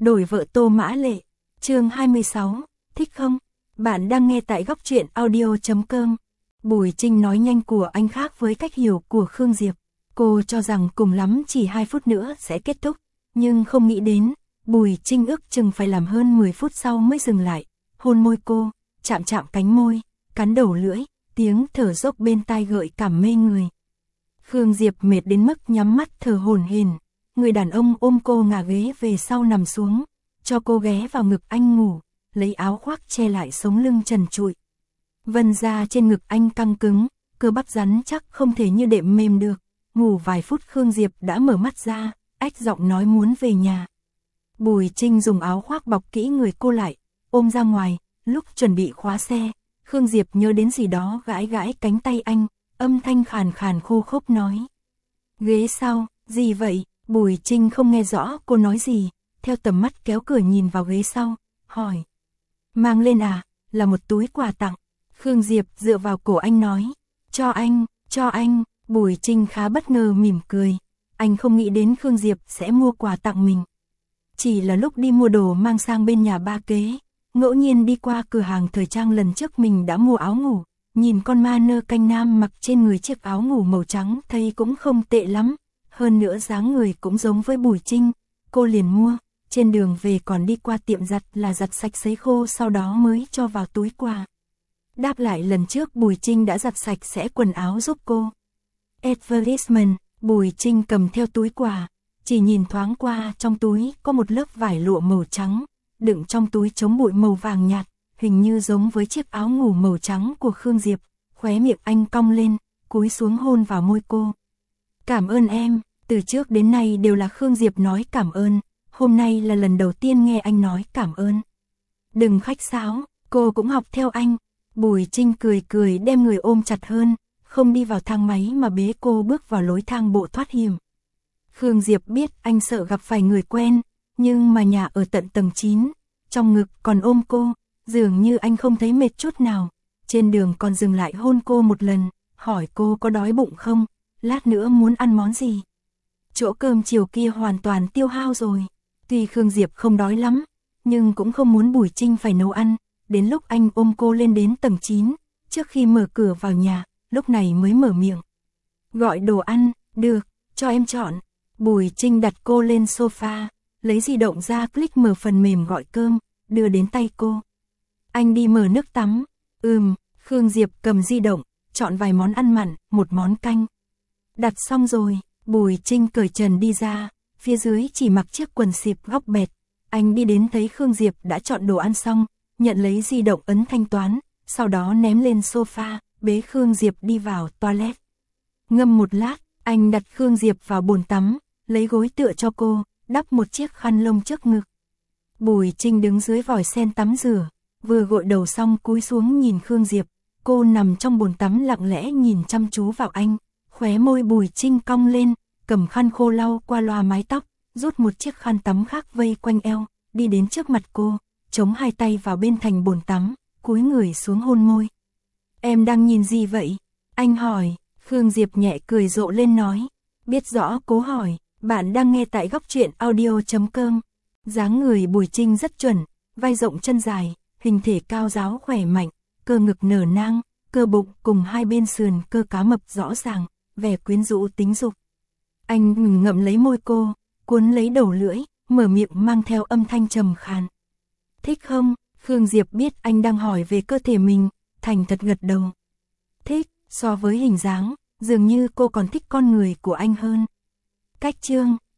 Đổi vợ Tô Mã Lệ, chương 26, thích không? Bạn đang nghe tại góc truyện audio.com. Bùi Trinh nói nhanh của anh khác với cách hiểu của Khương Diệp. Cô cho rằng cùng lắm chỉ 2 phút nữa sẽ kết thúc, nhưng không nghĩ đến, Bùi Trinh ước chừng phải làm hơn 10 phút sau mới dừng lại, hôn môi cô, chạm chạm cánh môi, cắn đầu lưỡi, tiếng thở dốc bên tai gợi cảm mê người. Khương Diệp mệt đến mức nhắm mắt thở hổn hển. Người đàn ông ôm cô ngả ghế về sau nằm xuống, cho cô ghé vào ngực anh ngủ, lấy áo khoác che lại sống lưng trần trụi. Vân da trên ngực anh căng cứng, cơ bắp rắn chắc không thể như đệm mềm được. Ngủ vài phút Khương Diệp đã mở mắt ra, ách giọng nói muốn về nhà. Bùi Trinh dùng áo khoác bọc kỹ người cô lại, ôm ra ngoài. Lúc chuẩn bị khóa xe, Khương Diệp nhớ đến gì đó gãi gãi cánh tay anh, âm thanh khàn khàn khô khốc nói. Ghế sau, gì vậy? Bùi Trinh không nghe rõ cô nói gì, theo tầm mắt kéo cửa nhìn vào ghế sau, hỏi. Mang lên à, là một túi quà tặng. Khương Diệp dựa vào cổ anh nói. Cho anh, Bùi Trinh khá bất ngờ mỉm cười. Anh không nghĩ đến Khương Diệp sẽ mua quà tặng mình. Chỉ là lúc đi mua đồ mang sang bên nhà ba kế, ngẫu nhiên đi qua cửa hàng thời trang lần trước mình đã mua áo ngủ, nhìn con ma nơ canh nam mặc trên người chiếc áo ngủ màu trắng thấy cũng không tệ lắm. Hơn nữa dáng người cũng giống với Bùi Trinh, cô liền mua, trên đường về còn đi qua tiệm giặt là giặt sạch sấy khô sau đó mới cho vào túi quà. Đáp lại lần trước Bùi Trinh đã giặt sạch sẽ quần áo giúp cô. Advertisement, Bùi Trinh cầm theo túi quà, chỉ nhìn thoáng qua trong túi có một lớp vải lụa màu trắng, đựng trong túi chống bụi màu vàng nhạt, hình như giống với chiếc áo ngủ màu trắng của Khương Diệp, khóe miệng anh cong lên, cúi xuống hôn vào môi cô. Cảm ơn em. Từ trước đến nay đều là Khương Diệp nói cảm ơn, hôm nay là lần đầu tiên nghe anh nói cảm ơn. Đừng khách sáo, cô cũng học theo anh. Bùi Trinh cười cười đem người ôm chặt hơn, không đi vào thang máy mà bế cô bước vào lối thang bộ thoát hiểm. Khương Diệp biết anh sợ gặp phải người quen, nhưng mà nhà ở tận tầng 9, trong ngực còn ôm cô, dường như anh không thấy mệt chút nào. Trên đường còn dừng lại hôn cô một lần, hỏi cô có đói bụng không, lát nữa muốn ăn món gì. Chỗ cơm chiều kia hoàn toàn tiêu hao rồi. Tuy Khương Diệp không đói lắm, nhưng cũng không muốn Bùi Trinh phải nấu ăn. Đến lúc anh ôm cô lên đến tầng 9, trước khi mở cửa vào nhà, lúc này mới mở miệng. Gọi đồ ăn, được, cho em chọn. Bùi Trinh đặt cô lên sofa, lấy di động ra click mở phần mềm gọi cơm, đưa đến tay cô. Anh đi mở nước tắm. Khương Diệp cầm di động, chọn vài món ăn mặn, một món canh. Đặt xong rồi. Bùi Trinh cởi trần đi ra, phía dưới chỉ mặc chiếc quần xịp góc bẹt. Anh đi đến thấy Khương Diệp đã chọn đồ ăn xong, nhận lấy di động ấn thanh toán, sau đó ném lên sofa, bế Khương Diệp đi vào toilet. Ngâm một lát, anh đặt Khương Diệp vào bồn tắm, lấy gối tựa cho cô, đắp một chiếc khăn lông trước ngực. Bùi Trinh đứng dưới vòi sen tắm rửa, vừa gội đầu xong cúi xuống nhìn Khương Diệp, cô nằm trong bồn tắm lặng lẽ nhìn chăm chú vào anh. Khóe môi Bùi Trinh cong lên, cầm khăn khô lau qua loa mái tóc, rút một chiếc khăn tắm khác vây quanh eo, đi đến trước mặt cô, chống hai tay vào bên thành bồn tắm, cúi người xuống hôn môi. Em đang nhìn gì vậy? Anh hỏi. Khương Diệp nhẹ cười rộ lên nói. Biết rõ cố hỏi, bạn đang nghe tại góc truyện audio.com. Dáng người Bùi Trinh rất chuẩn, vai rộng chân dài, hình thể cao ráo khỏe mạnh, cơ ngực nở nang, cơ bụng cùng hai bên sườn cơ cá mập rõ ràng, vẻ quyến rũ tính dục. Anh ngậm lấy môi cô, cuốn lấy đầu lưỡi, mở miệng mang theo âm thanh trầm khàn. Thích không? Khương Diệp biết anh đang hỏi về cơ thể mình, thành thật gật đầu. Thích, so với hình dáng, dường như cô còn thích con người của anh hơn. Cách chương,